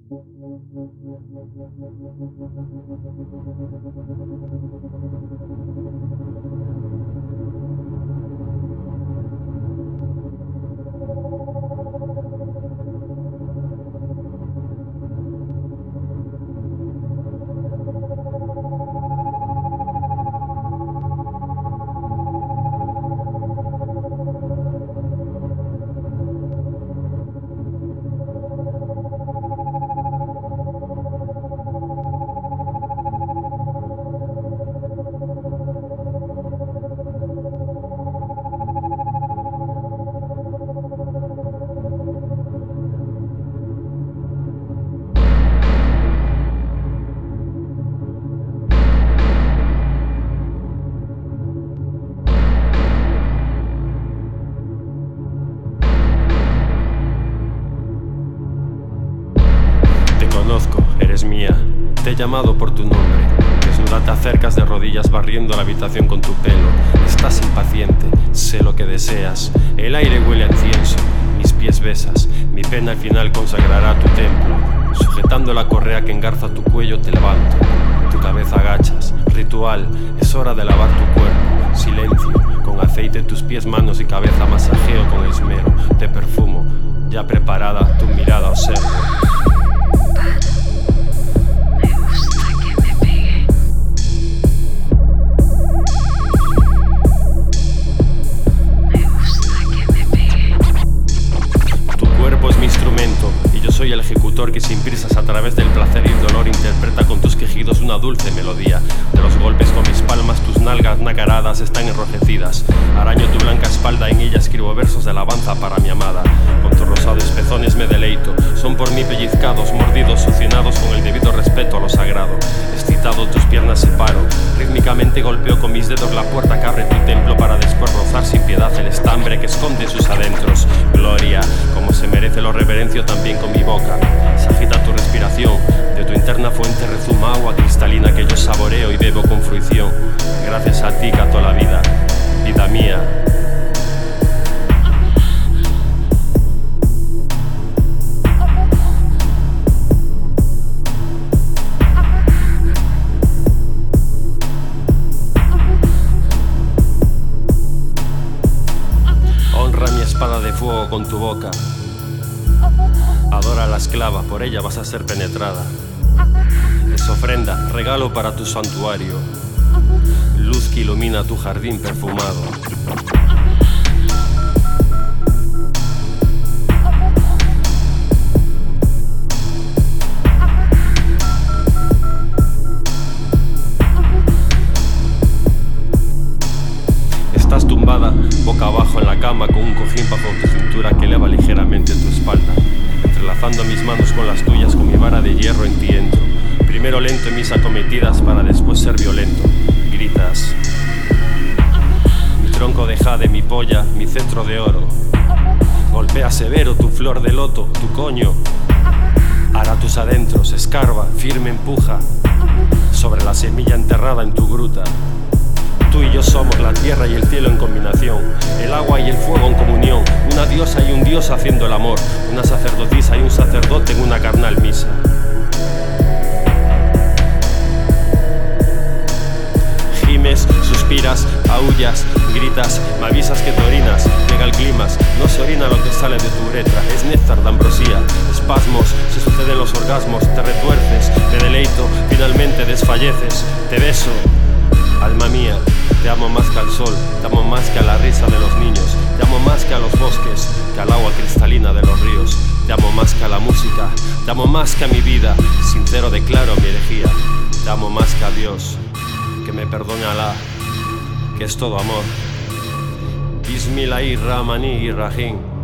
Eres mía, te he llamado por tu nombre. Desnuda te acercas de rodillas barriendo la habitación con tu pelo. Estás impaciente, sé lo que deseas. El aire huele a incienso, mis pies besas. Mi pena al final consagrará tu templo. Sujetando la correa que engarza tu cuello te levanto. Tu cabeza agachas, ritual, es hora de lavar tu cuerpo. Silencio, con aceite tus pies, manos y cabeza masajeo con esmero. Te perfumo, ya preparada, tu mirada observo. Soy el ejecutor que sin prisas a través del placer y el dolor interpreta con tus quejidos una dulce melodía. De los golpes con mis palmas tus nalgas nacaradas están enrojecidas. Araño tu blanca espalda, en ella escribo versos de alabanza para mi amada. Con tus rosados pezones me deleito, son por mí pellizcados, mordidos, succionados con el debido respeto a lo sagrado. Excitado tus piernas separo, rítmicamente golpeo con mis dedos la puerta que abre tu templo para después rozar sin piedad el estambre que esconde sus adentros. Gloria, como se merece lo reverencio también con mi boca. Se agita tu respiración, de tu interna fuente rezuma agua cristalina que yo saboreo y bebo con fruición. Gracias a ti canto la vida, vida mía. Honra mi espada de fuego con tu boca. Adora a la esclava, por ella vas a ser penetrada. Es ofrenda, regalo para tu santuario. Luz que ilumina tu jardín perfumado. Estás tumbada, boca abajo en la cama con un cojín bajo tu cintura que eleva ligeramente tu espalda. Entrelazando mis manos con las tuyas, con mi vara de hierro en ti entro. Primero lento en mis acometidas para después ser violento. Gritas. Mi tronco de jade, mi polla, mi cetro de oro. Golpea severo tu flor de loto, tu coño. Ara tus adentros, escarba, firme empuja. Sobre la semilla enterrada en tu gruta. Tú y yo somos la tierra y el cielo en combinación, el agua y el fuego en comunión, una diosa y un dios haciendo el amor, una sacerdotisa y un sacerdote en una carnal misa. Gimes, suspiras, aullas, gritas, me avisas que te orinas, llega el clima, no se orina lo que sale de tu uretra, es néctar de ambrosía, espasmos, se suceden los orgasmos, te retuerces, te deleito, finalmente desfalleces, te beso, alma mía. Te amo más que al sol, te amo más que a la risa de los niños, te amo más que a los bosques, que al agua cristalina de los ríos, te amo más que a la música, te amo más que a mi vida, sincero declaro mi herejía, te amo más que a Dios, que me perdone Alá, que es todo amor. Bismillahirrahmanirrahim.